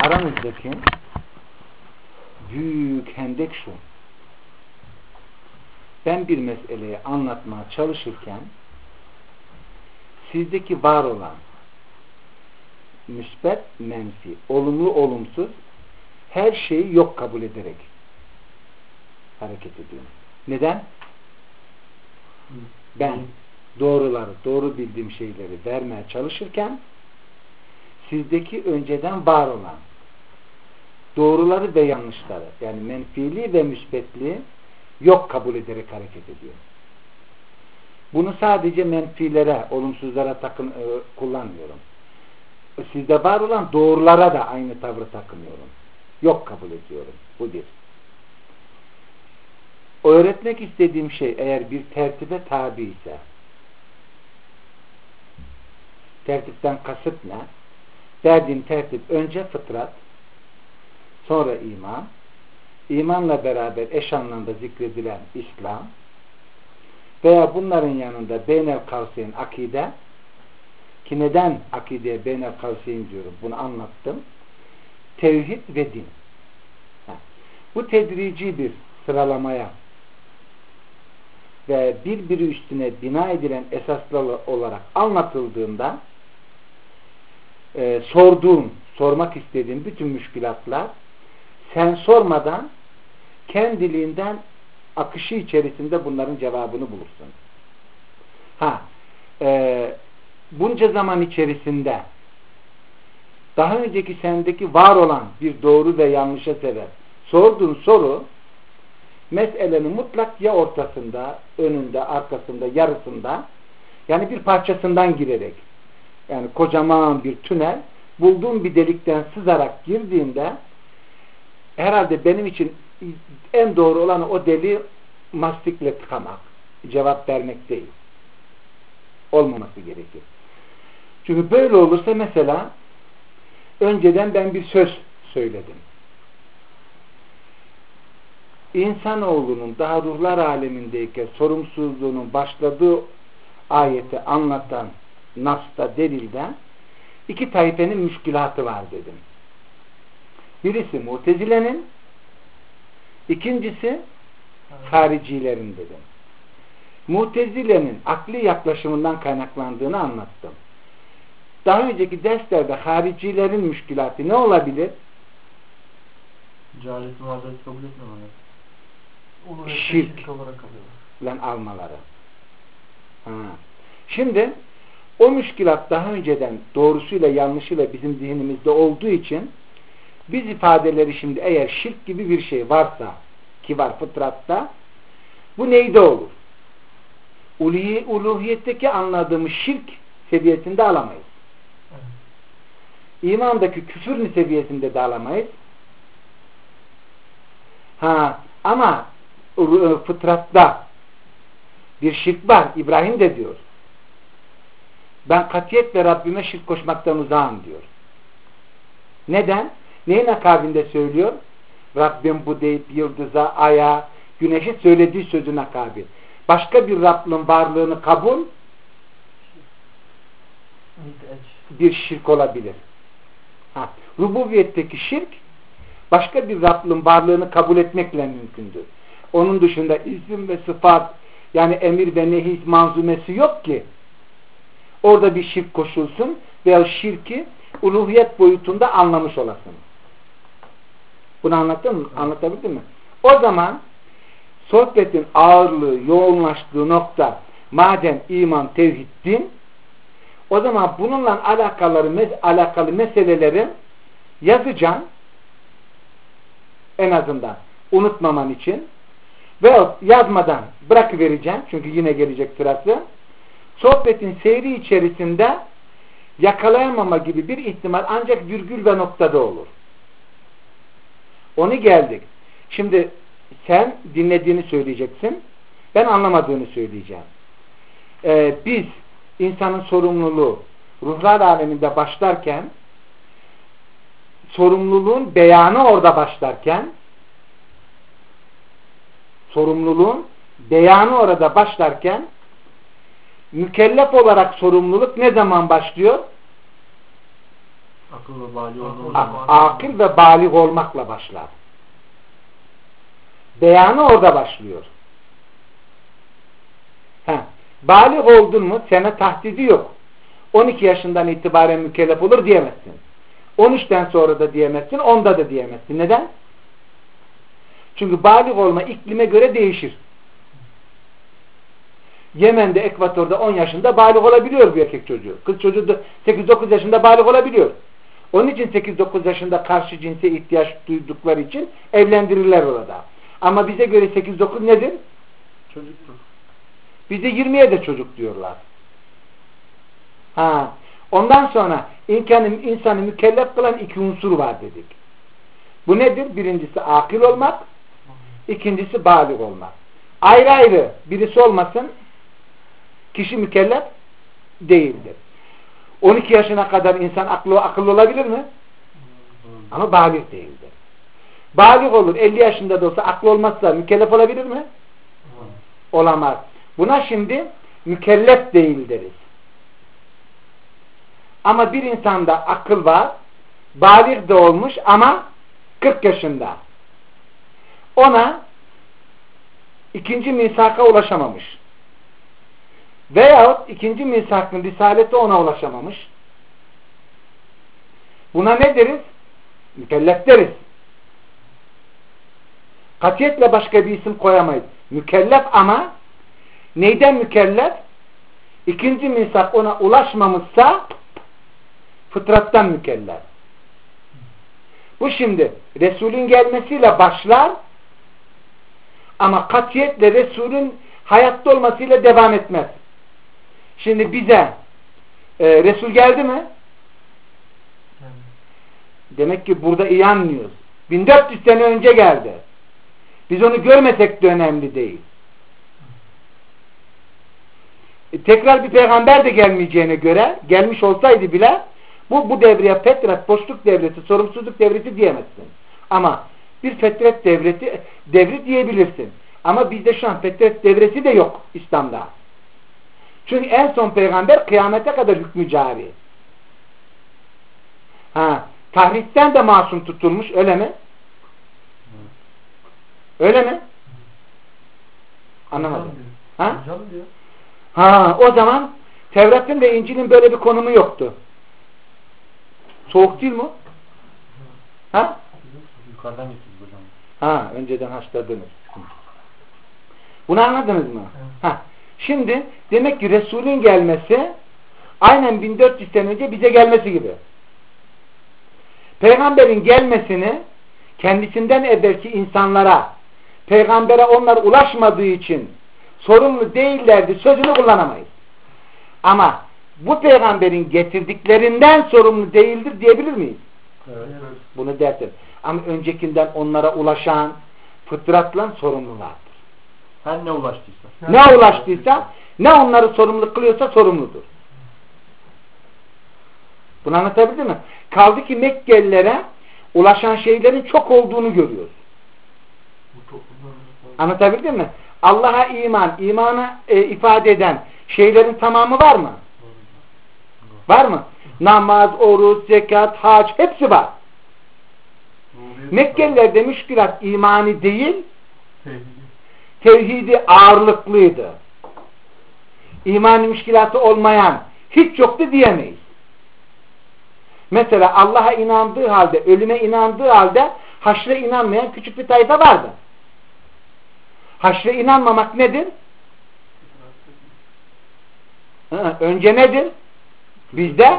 aranızdaki büyük hendek şu: ben bir meseleyi anlatmaya çalışırken sizdeki var olan müsbet, menfi, olumlu, olumsuz her şeyi yok kabul ederek hareket ediyorum. Neden? Ben doğruları, doğru bildiğim şeyleri vermeye çalışırken sizdeki önceden var olan doğruları ve yanlışları, yani menfiliği ve müsbetliği yok kabul ederek hareket ediyorum. Bunu sadece menfilere, olumsuzlara kullanmıyorum. Sizde var olan doğrulara da aynı tavrı takınıyorum. Yok kabul ediyorum. Bu bir. Öğretmek istediğim şey eğer bir tertibe tabi ise, tertipten kasıt ne? Verdiğim tertip önce fıtrat, sonra iman, imanla beraber eş anlamda zikredilen İslam veya bunların yanında beynel kavseyn akide, ki neden akideye beynel kavseyn diyorum, bunu anlattım. Tevhid ve din. Bu tedrici bir sıralamaya ve birbiri üstüne bina edilen esaslar olarak anlatıldığında sormak istediğin bütün müşkülatlar sen sormadan kendiliğinden akışı içerisinde bunların cevabını bulursun. Bunca zaman içerisinde daha önceki sendeki var olan bir doğru ve yanlışa sebep sorduğun soru meselenin mutlak ya ortasında, önünde, arkasında, yarısında, yani bir parçasından girerek, yani kocaman bir tünel bulduğun bir delikten sızarak girdiğinde herhalde benim için en doğru olan o deliği mastikle tıkamak, cevap vermek değil. Olmaması gerekir. Çünkü böyle olursa mesela önceden ben bir söz söyledim. İnsanoğlunun daha ruhlar alemindeyken sorumsuzluğunun başladığı ayeti anlatan Nas'ta, delilde iki taifenin müşkülatı var dedim. Birisi Mutezile'nin, ikincisi haricilerin dedim. Mutezile'nin akli yaklaşımından kaynaklandığını anlattım. Daha önceki derslerde haricilerin müşkülatı ne olabilir? Cehalet muhabbet kabul etmemeleri. Onu şirk olarak alıyorlar. Lan almaları. Şimdi o müşkülat daha önceden doğrusuyla yanlışıyla bizim zihnimizde olduğu için biz ifadeleri şimdi eğer şirk gibi bir şey varsa, ki var fıtratta, bu neyde olur? Uluhiyetteki anladığımız şirk seviyesinde alamayız. Evet. İmandaki küfür seviyesinde de alamayız. Ama fıtratta bir şirk var. İbrahim de diyor. Ben katiyetle Rabbime şirk koşmaktan uzağım diyor. Neden? Neyin akabinde söylüyor? Rabbim bu deyip yıldıza, aya, güneşe söylediği sözün akabi. Başka bir Rabbin varlığını kabul bir şirk olabilir. Rububiyetteki şirk başka bir Rabbin varlığını kabul etmekle mümkündür. Onun dışında isim ve sıfat, yani emir ve nehi manzumesi yok ki orada bir şirk koşulsun veya şirki uluhiyet boyutunda anlamış olasın. Bunu anlattın mı? Anlatabildim mi? O zaman sohbetin ağırlığı, yoğunlaştığı nokta madem iman, tevhid, din, o zaman bununla alakalı meseleleri yazacağım, en azından unutmaman için, veya yazmadan bırakıvereceğim çünkü yine gelecek sırası. Sohbetin seyri içerisinde yakalayamama gibi bir ihtimal ancak virgül ve noktada olur. Onu geldik. Şimdi sen dinlediğini söyleyeceksin. Ben anlamadığını söyleyeceğim. Biz insanın sorumluluğu ruhlar aleminde başlarken, sorumluluğun beyanı orada başlarken, mükellef olarak sorumluluk ne zaman başlıyor? Akıl ve bali Akıl ve balik olmakla başlar. Beyanı orada başlıyor. Balik oldun mu sana tahdidi yok. 12 yaşından itibaren mükellef olur diyemezsin. 13'ten sonra da diyemezsin, 10'da da diyemezsin. Neden? Çünkü balik olma iklime göre değişir. Yemen'de, Ekvator'da 10 yaşında balik olabiliyor bir erkek çocuğu. Kız çocuğu da 8-9 yaşında balik olabiliyor. Onun için 8-9 yaşında karşı cinse ihtiyaç duydukları için evlendirirler orada. Ama bize göre 8-9 nedir? çocuktur. Bize 20'ye de çocuk diyorlar. Ondan sonra insanı mükellef kılan 2 unsur var dedik. Bu nedir? Birincisi akıl olmak, ikincisi balik olmak. Ayrı ayrı birisi olmasın, kişi mükellef değildir. 12 yaşına kadar insan akıllı olabilir mi? Ama balik değildir. Balik olur, 50 yaşında da olsa aklı olmazsa mükellef olabilir mi? Olamaz. Buna şimdi mükellef değil deriz. Ama bir insanda akıl var, balik de olmuş ama 40 yaşında. Ona ikinci misaka ulaşamamış. Veyahut ikinci misakın risaleti ona ulaşamamış. Buna ne deriz? Mükellef deriz. Katiyetle başka bir isim koyamayız. Mükellef ama neyden mükellef? İkinci misak ona ulaşmamışsa fıtrattan mükellef. Bu şimdi Resul'ün gelmesiyle başlar ama katiyetle Resul'ün hayatta olmasıyla devam etmez. Şimdi bize Resul geldi mi? Demek ki burada iyi anlıyoruz. 1400 sene önce geldi. Biz onu görmesek de önemli değil. Tekrar bir peygamber de gelmeyeceğine göre, gelmiş olsaydı bile bu devreye fetret, boşluk devresi, sorumsuzluk devresi diyemezsin. Ama bir fetret devri diyebilirsin. Ama bizde şu an fetret devresi de yok İslam'da. Çünkü en son peygamber kıyamete kadar hükmü cari. Tahriften de masum tutulmuş, öyle mi? Öyle mi? Anlamadım. Hocam diyor. O zaman Tevrat'ın ve İncil'in böyle bir konumu yoktu. Soğuk değil mi? Yukarıdan getirdik hocam. Önceden haşladınız. Bunu anladınız mı? Şimdi demek ki Resul'ün gelmesi aynen 1400 sene önce bize gelmesi gibi. Peygamberin gelmesini kendisinden evvelki insanlara, peygambere onlar ulaşmadığı için sorumlu değillerdi sözünü kullanamayız. Ama bu peygamberin getirdikleri sorumlu değildir diyebilir miyiz? Evet. Bunu dersin. Ama öncekinden onlara ulaşan fıtratla sorumlulardır. Her ne ulaştıysa. Ne ulaştıysa, ne onları sorumlu kılıyorsa sorumludur. Bunu anlatabildim mi? Kaldı ki Mekkelilere ulaşan şeylerin çok olduğunu görüyoruz. Anlatabildim mi? Allah'a imanı ifade eden şeylerin tamamı var mı? Var mı? Namaz, oruç, zekat, hac hepsi var. Mekkelilerde müşkülat imani değil, tevhidi ağırlıklıydı. İmani müşkilatı olmayan hiç yoktu diyemeyiz. Mesela Allah'a inandığı halde, ölüme inandığı halde haşre inanmayan küçük bir tayfa vardı. Haşre inanmamak nedir? Önce nedir? Bizde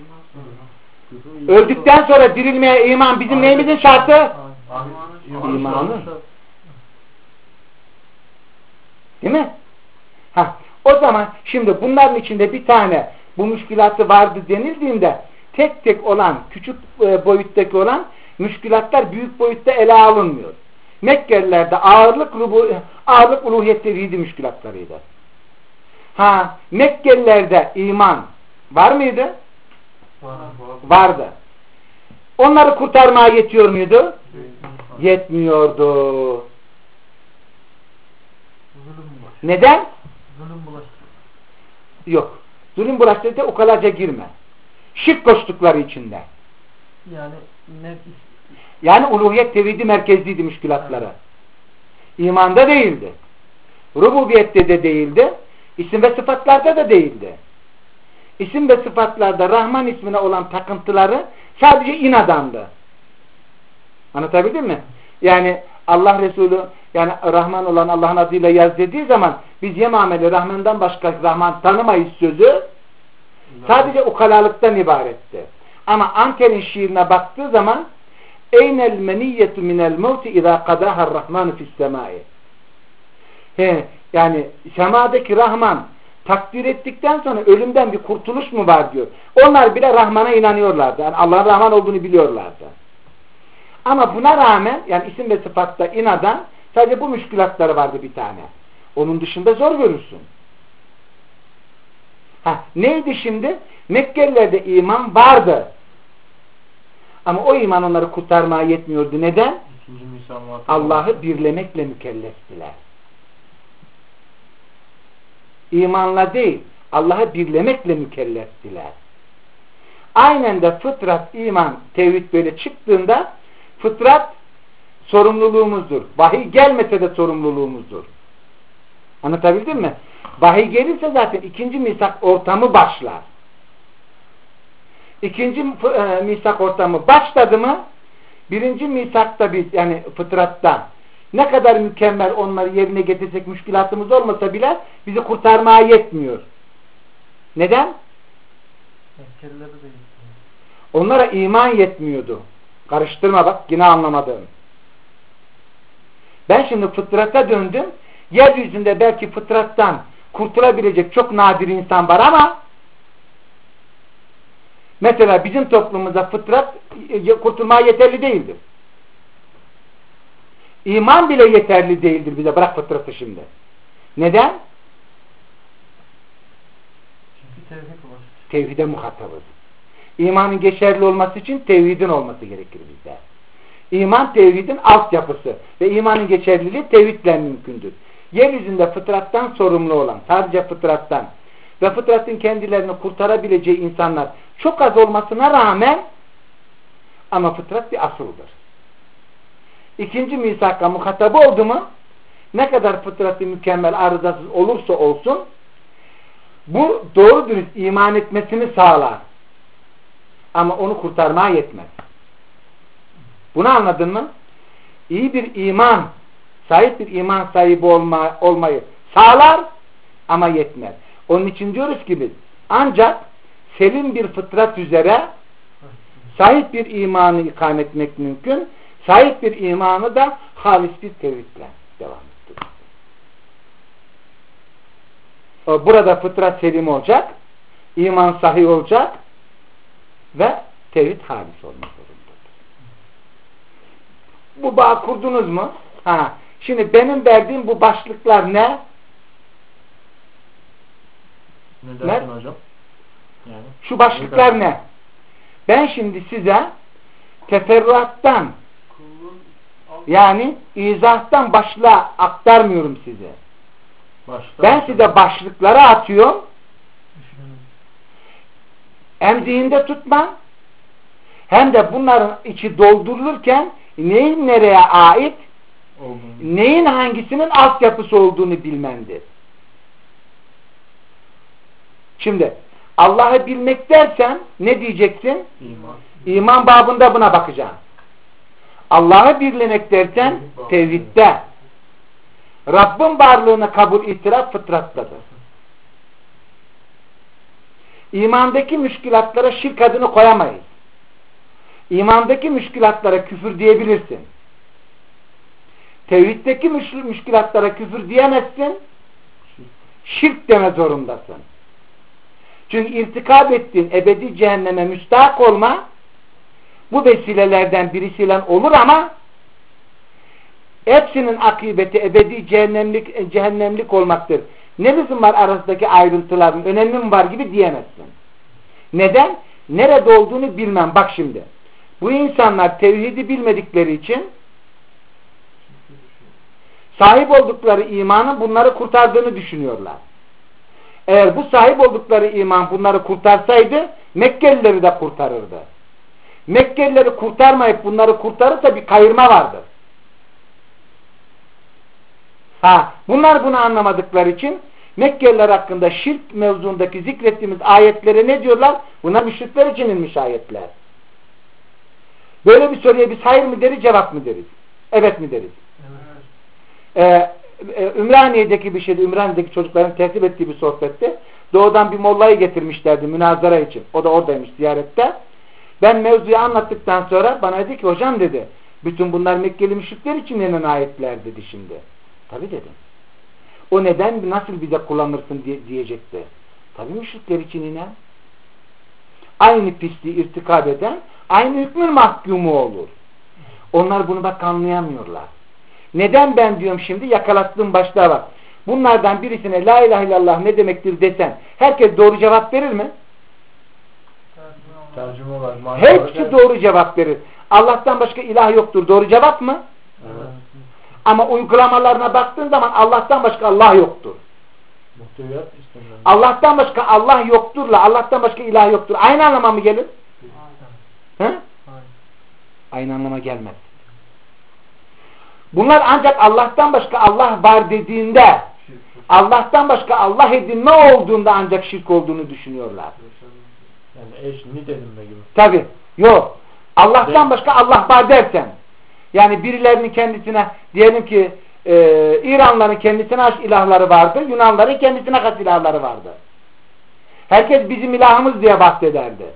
öldükten sonra dirilmeye iman bizim neyimizin şartı? İmanı. Değil mi? O zaman şimdi bunların içinde bir tane bu müşkülatı vardı denildiğinde tek tek olan, küçük boyuttaki olan müşkülatlar büyük boyutta ele alınmıyor. Mekkelilerde ağırlık uluhiyet tevhidi müşkülatlarıydı. Mekkelilerde iman var mıydı? Vardı. Onları kurtarmaya yetiyor muydu? Yetmiyordu. Neden? Zulüm bulaştı. Yok. Zulüm bulaştırdı ukalaca girme. Şirk koştukları içinde. Yani yani uluhiyet tevhidi merkezliydi müşkülatları. İmanda değildi. Rububiyette de değildi. İsim ve sıfatlarda da değildi. İsim ve sıfatlarda Rahman ismine olan takıntıları sadece inadandı. Anlatabildim mi? Yani Allah Resulü yani Rahman olan Allah'ın adıyla yaz dediği zaman biz yemameli Rahman'dan başka Rahman tanımayız sözü sadece ukalalıktan ibaretti. Ama Anker'in şiirine baktığı zaman eynel meniyyetu minel mevti izâ kadâhar rahmanu fissemâi. Yani semadaki Rahman takdir ettikten sonra ölümden bir kurtuluş mu var diyor. Onlar bile Rahman'a inanıyorlardı. Yani Allah'ın Rahman olduğunu biliyorlardı. Ama buna rağmen yani isim ve sıfatta inadan sadece bu müşkülatları vardı bir tane. Onun dışında zor görürsün. Neydi şimdi? Mekkelilerde iman vardı. Ama o iman onları kurtarmaya yetmiyordu. Neden? Allah'ı birlemekle mükelleftiler. İmanla değil, Allah'ı birlemekle mükelleftiler. Aynen de fıtrat, iman, tevhid böyle çıktığında fıtrat sorumluluğumuzdur. Vahiy gelmese de sorumluluğumuzdur. Anlatabildim mi? Vahiy gelirse zaten ikinci misak ortamı başlar. İkinci misak ortamı başladı mı birinci misakta biz yani fıtratta ne kadar mükemmel onları yerine getirsek müşkilatımız olmasa bile bizi kurtarmaya yetmiyor. Neden? Onlara iman yetmiyordu. Karıştırma bak yine anlamadım. Ben şimdi fıtrata döndüm. Yeryüzünde belki fıtrattan kurtulabilecek çok nadir insan var ama mesela bizim toplumumuzda fıtrat kurtulmaya yeterli değildir. İman bile yeterli değildir bize. Bırak fıtratı şimdi. Neden? Çünkü tevhide muhatabız. İmanın geçerli olması için tevhidin olması gerekir bizde. İman tevhidin altyapısı ve imanın geçerliliği tevhidle mümkündür. Yeryüzünde fıtrattan sorumlu olan, sadece fıtrattan ve fıtratın kendilerini kurtarabileceği insanlar çok az olmasına rağmen ama fıtrat bir asıldır. İkinci misakka muhatabı oldu mu ne kadar fıtratı mükemmel arızasız olursa olsun bu doğru dürüst iman etmesini sağlar. Ama onu kurtarmaya yetmez. Bunu anladın mı? İyi bir iman, sahip bir iman sahibi olmayı sağlar ama yetmez. Onun için diyoruz ki biz ancak selim bir fıtrat üzere sahip bir imanı ikame etmek mümkün. Sahip bir imanı da halis bir tevhidle devam ettirir. Burada fıtrat selim olacak, iman sahih olacak ve tevhid halis olmak zorundadır. Bu bağ kurdunuz mu? Şimdi benim verdiğim bu başlıklar ne? Ne dersin hocam? Yani, şu başlıklar ne? Ben şimdi size teferruattan yani izahtan başlığa aktarmıyorum size. Ben size başlıkları atıyorum. Hem zihinde tutma hem de bunların içi doldurulurken neyin nereye ait neyin hangisinin altyapısı olduğunu bilmendir. Şimdi Allah'ı bilmek dersen ne diyeceksin? İman babında buna bakacaksın. Allah'ı birlemek dersen tevhidde. Rabbin varlığına kabul itiraf fıtrattadır. İmandaki müşkilatlara şirk adını koyamayız. İmandaki müşkilatlara küfür diyebilirsin. Tevhiddeki müşkilatlara küfür diyemezsin. Şirk deme zorundasın. Çünkü irtikab ettiğin ebedi cehenneme müstahak olma bu vesilelerden birisiyle olur ama hepsinin akıbeti ebedi cehennemlik olmaktır. Ne lüzum var arasındaki ayrıntıların önemi mi var gibi diyemezsin. Neden? Nerede olduğunu bilmem. Bak şimdi. Bu insanlar tevhidi bilmedikleri için sahip oldukları imanın bunları kurtardığını düşünüyorlar. Eğer bu sahip oldukları iman bunları kurtarsaydı Mekkelileri de kurtarırdı. Mekkelileri kurtarmayıp bunları kurtarırsa bir kayırma vardır. Bunlar bunu anlamadıkları için Mekkeliler hakkında şirk mevzundaki zikrettiğimiz ayetlere ne diyorlar? Bunlar müşrikler için inmiş ayetler. Böyle bir soruya biz hayır mı deriz, cevap mı deriz? Evet mi deriz? Evet. Ümraniye'deki bir şeydi. Ümraniye'deki çocukların tertip ettiği bir sohbette doğudan bir mollayı getirmişlerdi münazara için. O da oradaymış ziyarette. Ben mevzuyu anlattıktan sonra bana dedi ki hocam dedi, bütün bunlar Mekkeli müşrikler için inen ayetler dedi şimdi. Tabii dedim. O neden nasıl bize kullanırsın diyecekti. Tabii müşrikler için inen. Aynı pisliği irtikab eden aynı hükmün mahkumu olur. Onlar bunu bak anlayamıyorlar. Neden ben diyorum şimdi yakalattığım başlığa bak. Bunlardan birisine la ilahe illallah ne demektir desen herkes doğru cevap verir mi? Tercüme var. Hepsi doğru cevap verir. Allah'tan başka ilah yoktur. Doğru cevap mı? Evet. Ama uygulamalarına baktığın zaman Allah'tan başka Allah yoktur. Muhteviyat istemiyorum. Allah'tan başka Allah yokturla Allah'tan başka ilah yoktur. Aynı anlama mı gelir? He? Aynı anlama gelmez. Bunlar ancak Allah'tan başka Allah var dediğinde Allah'tan başka Allah edinme olduğunda ancak şirk olduğunu düşünüyorlar. Yani eş nid edinme gibi. Tabi. Yok. Allah'tan başka Allah var dersen yani birilerinin kendisine diyelim ki İranlıların kendisine has ilahları vardı. Yunanların kendisine has ilahları vardı. Herkes bizim ilahımız diye bahsederdi.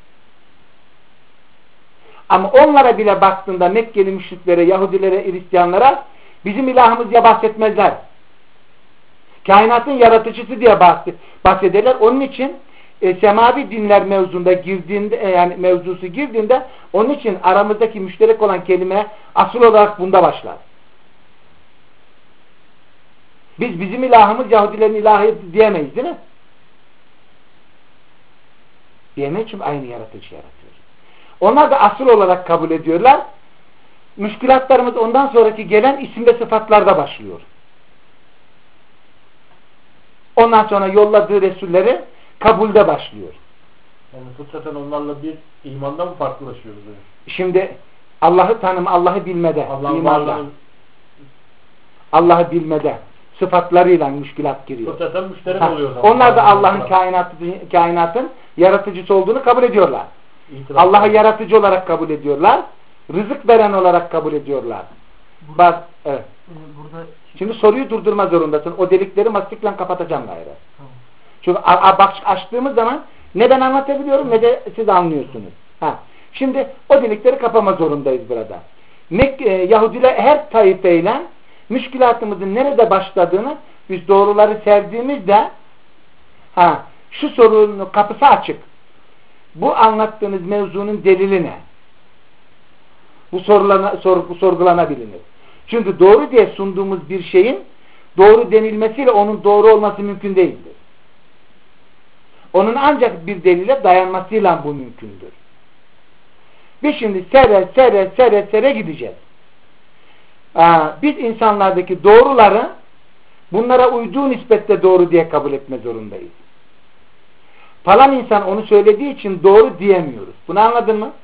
Ama onlara bile baktığında Mekkeli müşriklere, Yahudilere, Hristiyanlara bizim ilahımız diye bahsetmezler. Kainatın yaratıcısı diye bahsederler. Onun için semavi dinler mevzunda girdiğinde yani mevzusu girdiğinde onun için aramızdaki müşterek olan kelime asıl olarak bunda başlar. Biz bizim ilahımız Yahudilerin ilahı diyemeyiz değil mi? Diyemeyiz çünkü aynı yaratıcı yaratıyor. Onlar da asıl olarak kabul ediyorlar. Müşkülatlarımız ondan sonraki gelen isim ve sıfatlarda başlıyor. Ondan sonra yolladığı Resulleri kabulde başlıyor. Yani fıtraten onlarla bir imanda mı farklılaşıyoruz? Şimdi Allah'ı tanım, Allah'ı bilmede, imanda. Allah'ı bilmede sıfatlarıyla müşkülat giriyor. Fıtraten müşterek oluyor zaman. Onlar da Allah'ın kainatın yaratıcısı olduğunu kabul ediyorlar. Allah'ı yaratıcı olarak kabul ediyorlar. Rızık veren olarak kabul ediyorlar. Bak, evet. Şimdi soruyu durdurma zorundasın. O delikleri mastikle kapatacağım gayrı. Tamam. Çünkü açtığımız zaman ne ben anlatabiliyorum ne de siz anlıyorsunuz. Şimdi o delikleri kapama zorundayız burada. Yahudiler her taifeyle müşkülatımızın nerede başladığını biz doğruları serdiğimizde şu sorunun kapısı açık. Bu anlattığınız mevzunun delili ne? Bu sorgulanabilir. Çünkü doğru diye sunduğumuz bir şeyin doğru denilmesiyle onun doğru olması mümkün değildir. Onun ancak bir delile dayanmasıyla bu mümkündür. Biz şimdi sere gideceğiz. Biz insanlardaki doğruları bunlara uyduğu nispette doğru diye kabul etme zorundayız. Falan insan onu söylediği için doğru diyemiyoruz. Bunu anladın mı?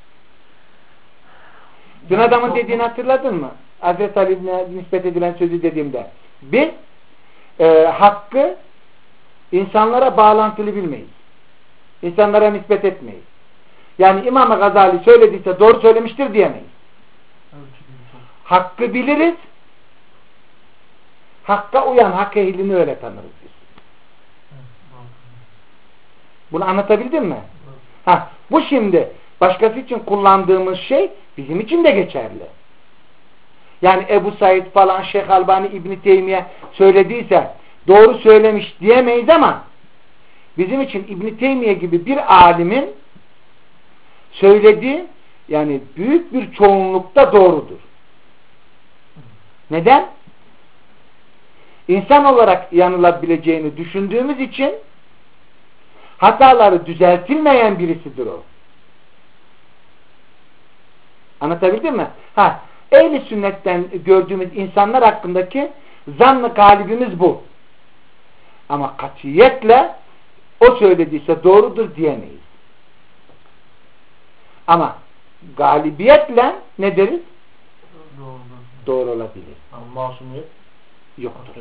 Dün adamın dediğini hatırladın mı? Hazreti Ali'ne nispet edilen sözü dediğimde biz hakkı insanlara bağlantılı bilmeyiz. İnsanlara nispet etmeyiz. Yani İmam-ı Gazali söylediyse doğru söylemiştir diyemeyiz. Hakkı biliriz. Hakka uyan hak ehlini öyle tanırız biz. Bunu anlatabildim mi? Bu şimdi başkası için kullandığımız şey bizim için de geçerli. Yani Ebu Said falan Şeyh Albani İbn-i Teymiye söylediyse doğru söylemiş diyemeyiz ama bizim için İbn-i Teymiye gibi bir alimin söylediği yani büyük bir çoğunlukta doğrudur. Neden? İnsan olarak yanılabileceğini düşündüğümüz için hataları düzeltilmeyen birisidir o. Anlatabildim mi? Ehl-i sünnetten gördüğümüz insanlar hakkındaki zan-ı galibimiz bu. Ama katiyetle o söylediyse doğrudur diyemeyiz. Ama galibiyetle ne deriz? Doğru olabilir. Ama masumiyet Yoktur.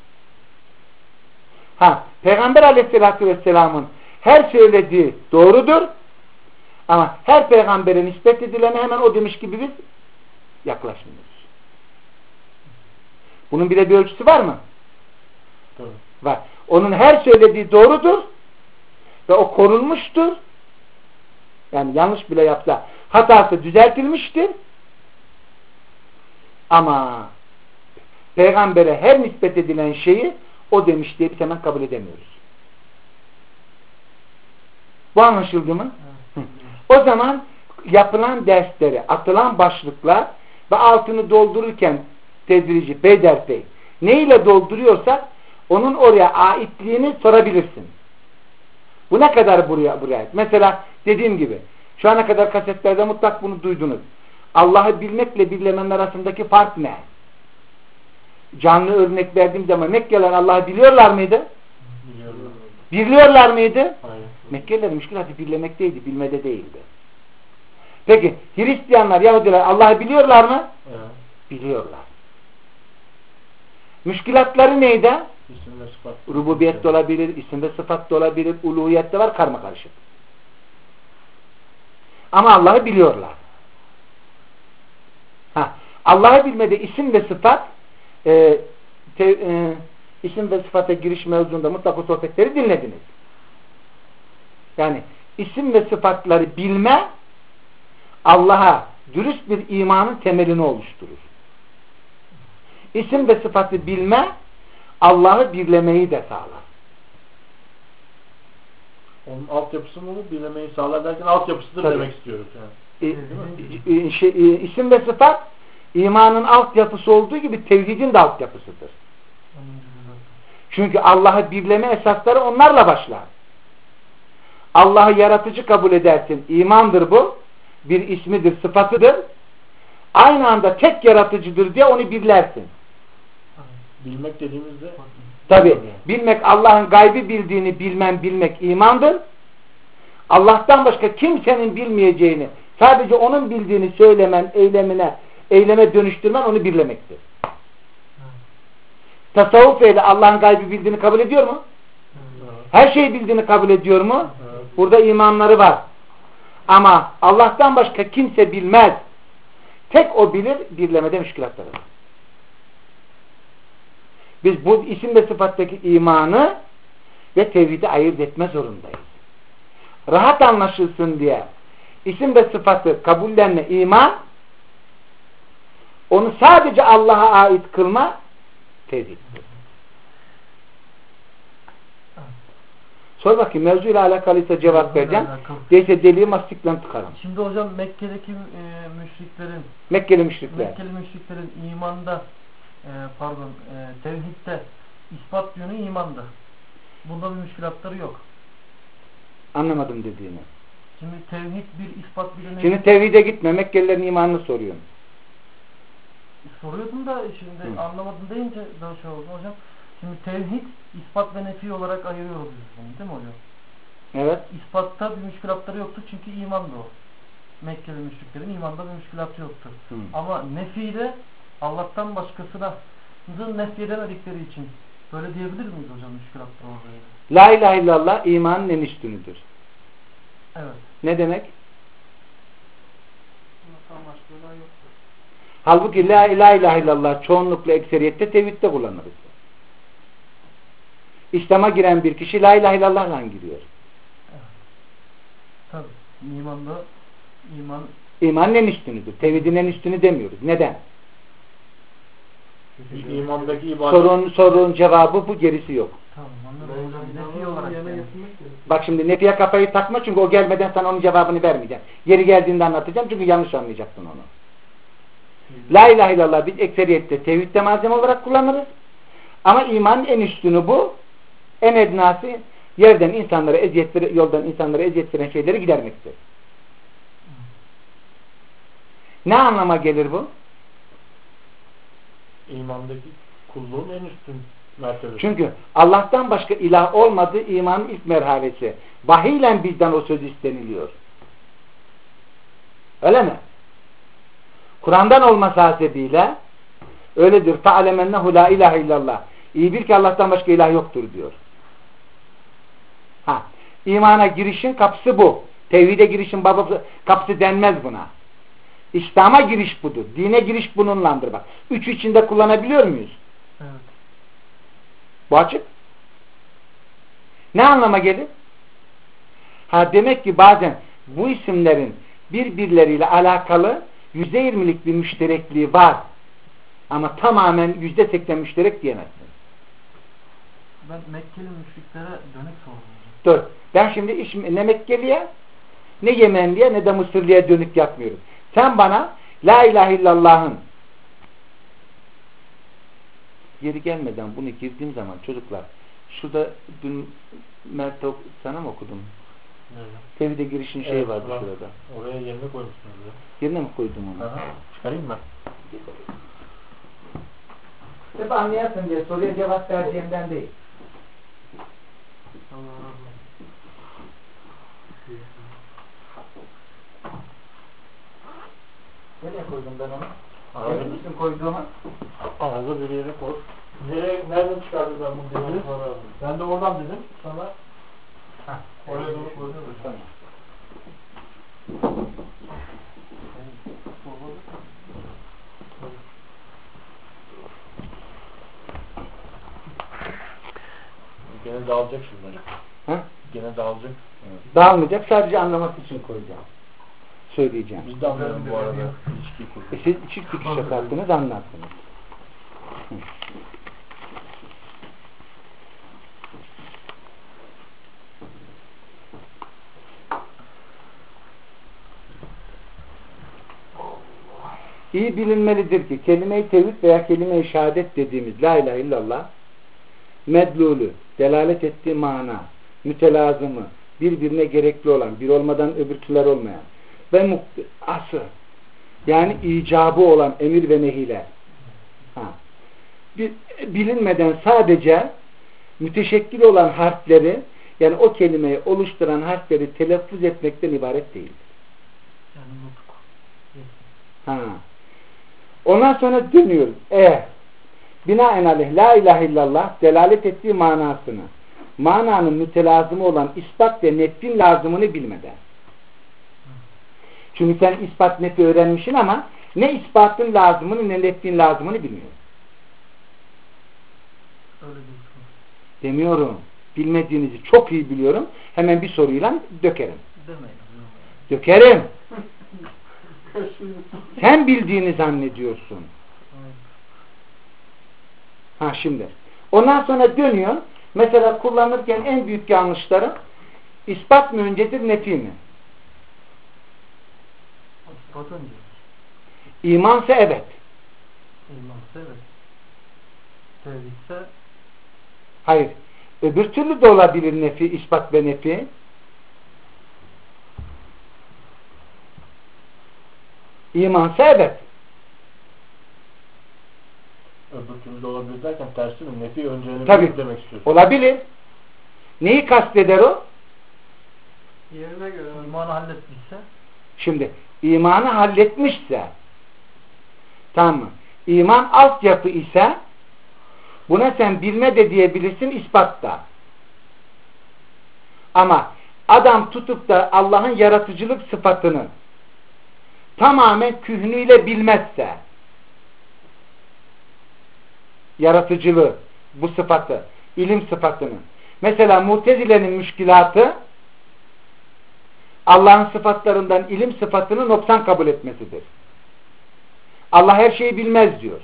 Peygamber Aleyhisselatü Vesselam'ın her söylediği doğrudur. Ama her peygambere nispet edilene hemen o demiş gibi biz yaklaşmıyoruz. Bunun bir de bir ölçüsü var mı? Tabii. Var. Onun her söylediği doğrudur ve o korunmuştur. Yani yanlış bile yapsa hatası düzeltilmiştir. Ama peygambere her nispet edilen şeyi o demiş diye biz hemen kabul edemiyoruz. Bu anlaşıldı mı? Evet. O zaman yapılan dersleri, atılan başlıklar ve altını doldururken tedrici, peyderpey neyle dolduruyorsak onun oraya aitliğini sorabilirsin. Bu ne kadar buraya? Mesela dediğim gibi şu ana kadar kasetlerde mutlak bunu duydunuz. Allah'ı bilmekle bilemenin arasındaki fark ne? Canlı örnek verdiğim zaman Mekkeliler Allah'ı biliyorlar mıydı? Biliyorlar mıydı? Hayır. Mekkeliler müşkülatı birlemekteydi, bilmede değildi. Peki Hristiyanlar, Yahudiler Allah'ı biliyorlar mı? Evet. Biliyorlar. Müşkülatları neydi? İsim ve sıfat. Rububiyet de olabilir, isim ve sıfat da olabilir, uluhiyet de var, karma karışık. Ama Allah'ı biliyorlar. Allah'ı bilmede isim ve sıfat isim ve sıfata giriş mevzunda mutlaka sohbetleri dinlediniz. Yani isim ve sıfatları bilme Allah'a dürüst bir imanın temelini oluşturur. İsim ve sıfatı bilme Allah'ı birlemeyi de sağlar. Onun altyapısı mı olur? Birlemeyi sağlar derken altyapısıdır tabii demek istiyoruz. Yani. İsim ve sıfat imanın altyapısı olduğu gibi tevhidin de altyapısıdır. Çünkü Allah'ı birleme esasları onlarla başlar. Allah'ı yaratıcı kabul edersin. İmandır bu. Bir ismidir, sıfatıdır. Aynı anda tek yaratıcıdır diye onu birlersin. Bilmek dediğimizde tabi bilmek Allah'ın gaybi bildiğini bilmek imandır. Allah'tan başka kimsenin bilmeyeceğini sadece onun bildiğini söylemen, eyleme dönüştürmen onu birlemektir. Tasavvuf ehli Allah'ın gaybi bildiğini kabul ediyor mu? Her şeyi bildiğini kabul ediyor mu? Burada imanları var. Ama Allah'tan başka kimse bilmez. Tek o bilir, birlemede müşkülatları var. Biz bu isim ve sıfattaki imanı ve tevhidi ayırt etme zorundayız. Rahat anlaşılsın diye isim ve sıfatı kabullenme iman, onu sadece Allah'a ait kılma tevhiddir. Sor bakayım, mevzuyla alakalıysa cevap vereceğim. Değilse deliği mastikle tıkarım. Şimdi hocam Mekke'deki Mekkeli müşriklerin imanda tevhidde ispat yönü imanda. Bunda bir müşkilatları yok. Anlamadım dediğini. Şimdi tevhid bir ispat bir. Şimdi tevhide gitme. Mekkelilerin imanını soruyorum. Soruyordum da şimdi anlamadım deyince daha şey oldu hocam. Şimdi tevhid ispat ve nefi olarak ayırıyoruz biz, değil mi hocam? Evet. İspatta bir müşkilatları yoktu çünkü imandı o. Mekkeli müşriklerin imanda bir müşkilatı yoktu. Ama nefiyle Allah'tan başkasına nef edemedikleri için böyle diyebilir miyiz hocam müşkilatları orada? La ilahe illallah imanın en üstünüdür. Evet. Ne demek? Halbuki la ilahe illallah çoğunlukla ekseriyette tevhidde kullanırız. İslam'a giren bir kişi la ilahe illallah'la giriyor. Evet. Tabii. İmanın en üstünüdür. Tevhidin en üstünü demiyoruz. Neden? Çünkü imandaki ibadet... Sorun cevabı bu, gerisi yok. Tamam, nefi olarak yani. Bak şimdi nefiye kafayı takma çünkü o gelmeden sana onun cevabını vermeyeceğim. Yeri geldiğinde anlatacağım çünkü yanlış anlayacaksın onu. La ilahe illallah biz ekseriyette tevhidde malzeme olarak kullanırız. Ama imanın en üstünü bu. En ednası yoldan insanlara eziyet veren şeyleri gidermektir. Ne anlama gelir bu? İmandaki kulluğun en üstün mertebesi. Çünkü Allah'tan başka ilah olmadığı imanın ilk merhalesi. Vahiyle bizden o söz isteniliyor. Öyle mi? Kur'an'dan olması hasebiyle öyledir. فَعَلَمَنَّهُ لَا اِلَٰهَ illallah. İyi bil ki Allah'tan başka ilah yoktur diyor. İmana girişin kapısı bu. Tevhide girişin kapısı denmez buna. İslam'a giriş budur. Dine giriş bununlandır bak. Üçü içinde kullanabiliyor muyuz? Evet. Bu açık. Ne anlama gelir? Demek ki bazen bu isimlerin birbirleriyle alakalı %20'lik bir müşterekliği var. Ama tamamen %80 müşterek diyemezsin. Ben Mekkeli müşriklere dönük sordum. Dur. Ben şimdi ne Mekkeliye, ne Yemenliye, ne de Mısırlıya dönük yapmıyorum. Sen bana La ilahe illallah'ın yeri gelmeden bunu girdiğim zaman çocuklar, şurada dün Mert sana mı okudum? Evet. Tevhide girişin şeyi vardı şurada. Oraya yerine koymuşsunuz ya. Yerine mi koydum onu? Aha. Çıkarayım mı? Hep anlayasın diye soruya cevap vereceğimden değil. Allah razı olsun. Nereye koydum ben onu? Ağzı, Emin misin koyduğumu? ağzı bir yere koy. Nereden çıkardın ben bunu dedi? Ben de oradan dedim. Sonra oraya doğru koydum. Tamam. Gene dağılacak şunları. Ha? Gene dağılacak. Evet. Dağılmayacak, sadece anlaması için koyacağım. Söyleyeceğim. Biz de anlayalım bu arada. İlişkiyi kurduk. Siz içik çıkış yaparsınız, anlarsınız. İyi bilinmelidir ki kelime-i tevhid veya kelime-i şehadet dediğimiz la ilahe illallah medlulü, delalet ettiği mana, mütelazımı, birbirine gerekli olan, bir olmadan öbürküler olmayan ve muktası, yani icabı olan emir ve nehiler. Bilinmeden sadece müteşekkil olan harfleri, yani o kelimeyi oluşturan harfleri telaffuz etmekten ibaret değildir. Yani nutuk. Ondan sonra dönüyoruz. Binaenaleyh la ilahe illallah delalet ettiği manasını, mananın mütelazımı olan ispat ve nefin lazımını bilmeden. Çünkü sen ispat nefi öğrenmişsin ama ne ispatın lazımını ne nefin lazımını bilmiyorsun. Öyle diyorsun. Demiyorum. Bilmediğinizi çok iyi biliyorum. Hemen bir soruyla dökerim. Demeyin. Dökerim. Sen bildiğini zannediyorsun. Şimdi. Ondan sonra dönüyor. Mesela kullanırken en büyük yanlışları ispat mı öncedir, nefi mi? İspat önce. İmansa evet. İmansa evet. Tevhidse Hayır. Öbür türlü de olabilir nefi, ispat ve nefi. İmansa evet. Öbür türlü de olabilir derken tersi mi? Nefi öncelik demek istiyorsun. Olabilir. Neyi kasteder o? yerine göre imanı halletmişse Şimdi imanı halletmişse, tamam mı? İman altyapı ise buna sen bilme de diyebilirsin, ispat da. Ama adam tutup da Allah'ın yaratıcılık sıfatını tamamen kühnüyle bilmezse, yaratıcılığı, bu sıfatı, ilim sıfatını. Mesela Mutezile'nin müşkilatı Allah'ın sıfatlarından ilim sıfatını noksan kabul etmesidir. Allah her şeyi bilmez diyor.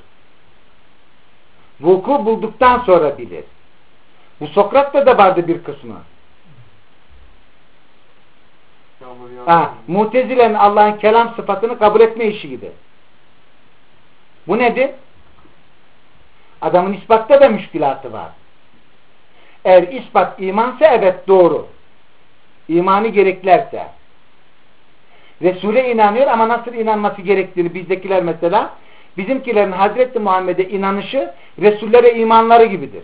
Vuku bulduktan sonra bilir. Bu Sokrat'ta da vardı bir kısmı. Mutezile'nin Allah'ın kelam sıfatını kabul etme işi gibi. Bu nedir? Adamın ispatta da müşkilatı var. Eğer ispat imansa evet doğru. İmanı gereklerse. Resul'e inanıyor ama nasıl inanması gerektiğini bizdekiler mesela, bizimkilerin Hazreti Muhammed'e inanışı Resullere imanları gibidir.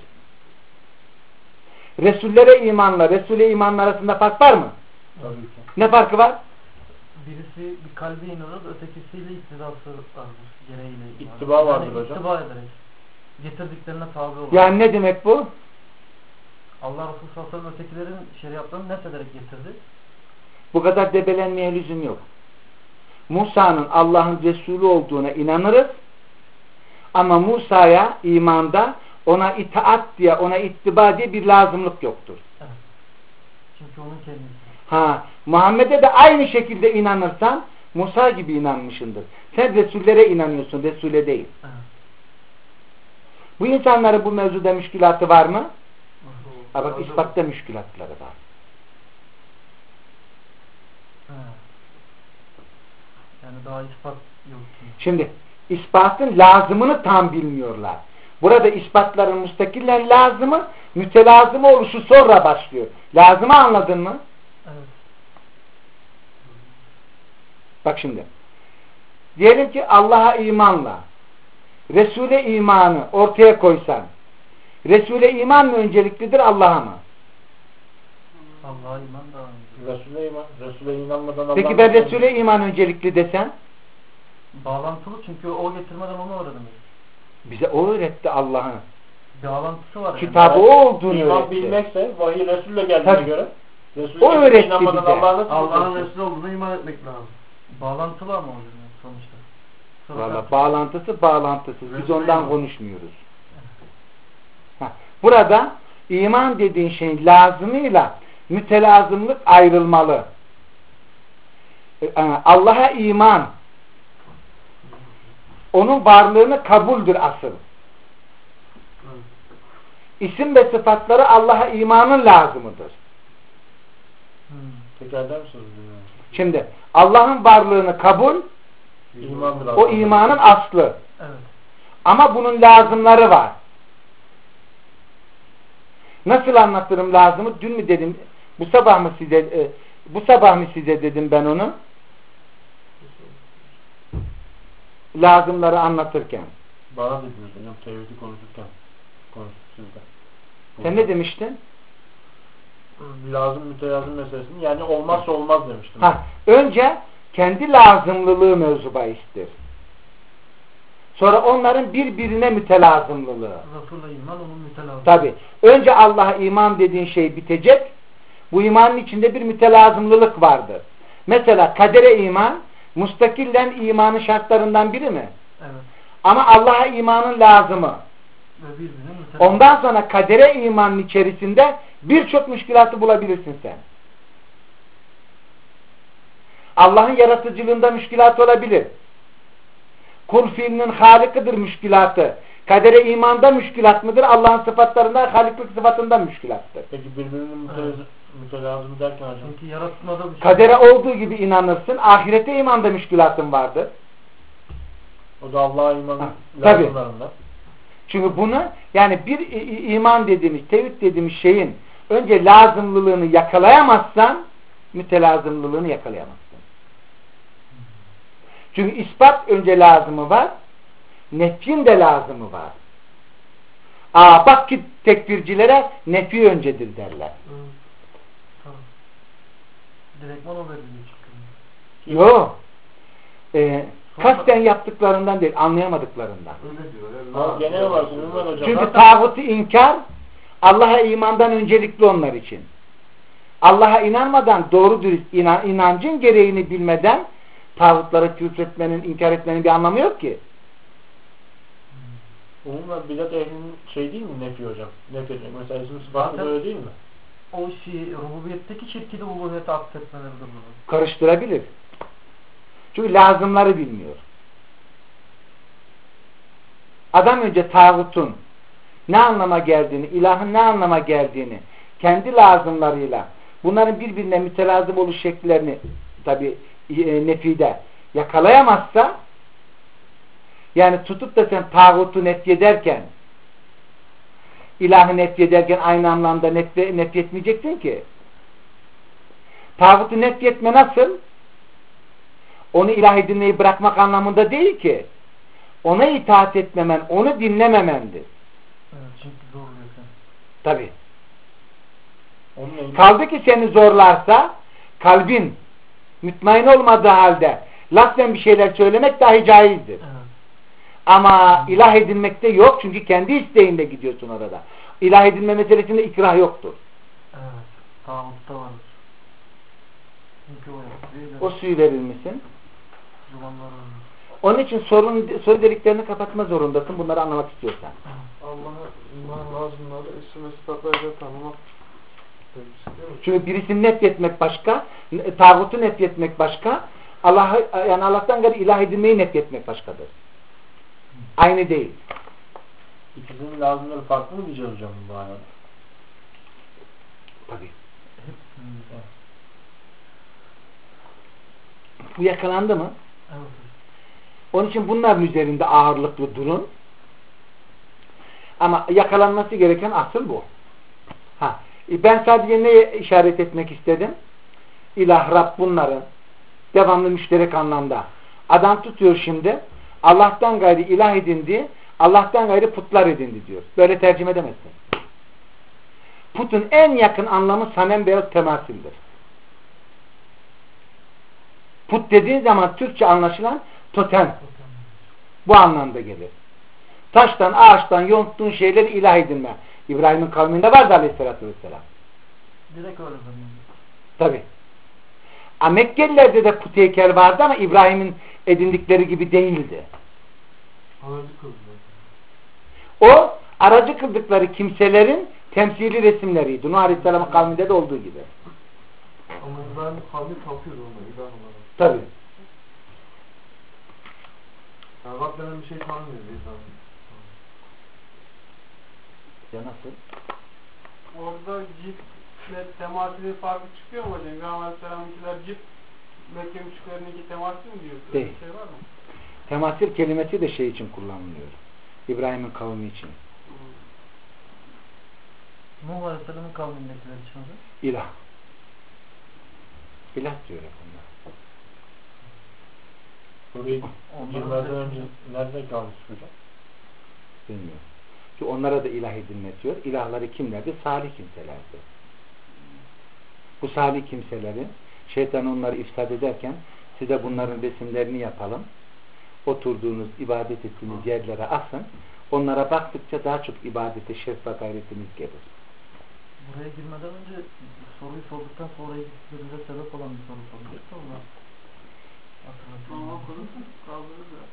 Resullere imanla Resul'e imanlar arasında fark var mı? Tabii ki. Ne farkı var? birisi bir kalbe inanır, ötekisiyle iktidası vardır. Gereğiyle. İttiba vardır yani hocam. İttiba ederek. Getirdiklerine tabi olur. Yani ne demek bu? Allah Resulü sallallahu aleyhi ve sellem ötekilerin şeriatlarını nefederek getirdi. Bu kadar debelenmeye lüzum yok. Musa'nın Allah'ın Resulü olduğuna inanırız. Ama Musa'ya imanda ona itaat diye, ona ittiba diye bir lazımlık yoktur. Evet. Çünkü onun kendisi. Muhammed'e de aynı şekilde inanırsan Musa gibi inanmışındır. Sen Resullere inanıyorsun, Resul'e değil. Evet. Bu insanların bu mevzuda müşkülatı var mı? Bak Evet. ispatta müşkülatları var. Yani daha ispat yok. Şimdi ispatın lazımını tam bilmiyorlar. Burada ispatların müstakiller lazımı, mütelazımı oluşu sonra başlıyor. Lazımı anladın mı? Evet. Bak şimdi. Diyelim ki Allah'a imanla Resul'e imanı ortaya koysan, Resul'e iman mı önceliklidir, Allah'a mı? Allah'a iman daha önce. Resul'e inanmadan Allah'a Peki ben Resul'e iman öncelikli desem? Bağlantılı çünkü o getirmeden onu öğrenir. Bize o öğretti Allah'ın. Bağlantısı var yani. Kitabı o olduğunu İman öğretti. bilmekse vahiy Resul'le geldiğine Tabii. göre O öğretti inanmadan bize. Allah'ın Resulü olduğuna iman etmek lazım. Bağlantılı ama oluyor sonuçta. Valla bağlantısı bağlantısız. Biz ondan konuşmuyoruz. Burada iman dediğin şeyin lazımıyla mütelazımlık ayrılmalı. Allah'a iman onun varlığını kabuldür asıl. İsim ve sıfatları Allah'a imanın lazımıdır. Tekrar eder misiniz? Şimdi Allah'ın varlığını kabul o imanın aslı. Evet. Ama bunun lazımları var. Nasıl anlatırım lazımı? Dün mü dedim? Bu sabah mı size dedim ben onu? Lazımları anlatırken. Bana dediniz hocam tevhidi konuşurken. Konuştuk sizde. Sen ne demiştin? Lazım mütelazım meselesini yani olmazsa olmaz demiştim. Önce kendi lazımlılığı mevzu bahistir. Sonra onların birbirine mütelazımlılığı. Resul'e iman onun mütelazım. Tabi. Önce Allah'a iman dediğin şey bitecek. Bu imanın içinde bir mütelazımlılık vardır. Mesela kadere iman mustakillen imanın şartlarından biri mi? Evet. Ama Allah'a imanın lazımı. Ondan sonra kadere imanın içerisinde birçok müşkülatı bulabilirsin sen. Allah'ın yaratıcılığında müşkülat olabilir. Kul fiilinin halikidir müşkülatı. Kadere imanda müşkülat mıdır? Allah'ın sıfatlarında, haliklik sıfatında müşkülattır. Peki birbirinin mütelazım derken hocam? Çünkü yaratmada bir şey. Kadere olduğu gibi inanırsın. Ahirete imanda müşkülatın vardır. O da Allah'a imanın tabii. lazımlarında. Çünkü bunu yani bir iman dediğimiz, tevhid dediğimiz şeyin önce lazımlılığını yakalayamazsan mütelazımlılığını yakalayamazsın. Çünkü ispat önce lazımı var, nefyin de lazımı var. Bak ki tekfircilere nefi öncedir derler. Tamam. Direktman o veriliyor çıkıyor. Yok. Kasten yaptıklarından değil, anlayamadıklarından. Öyle diyor. Genel olarak Ümmen hocam. Çünkü tağutu inkar Allah'a imandan öncelikli onlar için. Allah'a inanmadan doğru dürüst inancın gereğini bilmeden tağutlara küfretmenin, inkar etmenin bir anlamı yok ki. Umumla bidat ehlinin şey değil mi nefi hocam? Nefi etmek. Mesela isim sıfatı böyle değil mi? O rububiyetteki şirki de uluhiyete aksetmeleridir bunu. Karıştırabilir. Çünkü lazımları bilmiyor. Adam önce tağutun ne anlama geldiğini, ilahın ne anlama geldiğini kendi lazımlarıyla bunların birbirine mütelazım oluş şekillerini tabi nefide yakalayamazsa yani tutup da sen tağutu nefyederken ilahı nefyederken aynı anlamda nefyetmeyeceksin ki. Tağutu nefyetme nasıl? Onu ilah edinmeyi bırakmak anlamında değil ki. Ona itaat etmemen, onu dinlememendir. Evet, çünkü zorluyor sen. Tabi. Kaldı ki seni zorlarsa kalbin Mutmain olmadığı halde lafzen bir şeyler söylemek dahi caizdir. Evet. Ama ilah edinmekte yok. Çünkü kendi isteğinde gidiyorsun orada. İlah edinme meselesinde ikrah yoktur. Evet. Tağutta vardır. Çünkü o yok. O suyu verir misin? Zamanlar var. Onun için soru deliklerini kapatma zorundasın. Bunları anlamak istiyorsan. Allah'a iman lazımları isim ve sıfatlarıyla tanımak. Çünkü birisini nefretmek başka, tağutu nefretmek başka, yani Allah'tan gayrı ilah edinmeyi nefretmek başkadır. Aynı değil. İkisinin lazımları farklı mı diyeceğiz hocam bu arada? Tabii. Bu yakalandı mı? Evet. Onun için bunların üzerinde ağırlıklı durun. Ama yakalanması gereken asıl bu. Ben sadece neye işaret etmek istedim? İlah, Rab bunların devamlı müşterek anlamda. Adam tutuyor şimdi. Allah'tan gayrı ilah edindi, Allah'tan gayrı putlar edindi diyor. Böyle tercüme edemezsin. Putun en yakın anlamı sanem veya temasildir. Put dediğin zaman Türkçe anlaşılan totem. Bu anlamda gelir. Taştan, ağaçtan yonttuğun şeyleri ilah edinme. İbrahim'in kavminde vardı aleyhissalatü vesselam. Direkt öyle zannedim. Tabi. Mekkelilerde de put heykel vardı ama İbrahim'in edindikleri gibi değildi. Aracı kıldılar. O aracı kıldıkları kimselerin temsili resimleriydi. Nuh Aleyhisselam'ın kavminde de olduğu gibi. Ama İbrahim kavmi tapıyordu ona ilah olarak. Tabi. Yani Rab denen bir şey tanımıyor İbrahim. Ya nasıl? Orada ciple temasili farkı çıkıyor mu hocam? İbrahim Aleyhisselam'ınkiler cip Mekke müşriklerininki temasili mi diyor? Değil. Bir şey var mı? Temasil kelimesi de şey için kullanılıyor. İbrahim'in kavmi için. Nuh Aleyhisselam'ın kavmindekiler için hocam. İlah. İlah diyor hep onlar. Burayı girmeden önce nerede kalmış hocam? Bilmiyorum. Çünkü onlara da ilah edilme diyor. İlahları kimlerdi? Salih kimselerdi. Bu salih kimseleri şeytan onları ifsad ederken size bunların resimlerini yapalım. Oturduğunuz, ibadet ettiğiniz yerlere asın. Onlara baktıkça daha çok ibadete, şeref ve gayretiniz gelir. Buraya girmeden önce soruyu sorduktan sonra gittiklerinde sebep olan bir soru soracak da onlar. Ama konusu kaldırır da.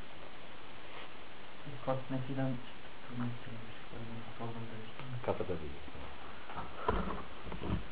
İfat nefiden çıktık. Tırnak çıkmış. Kapıda değil.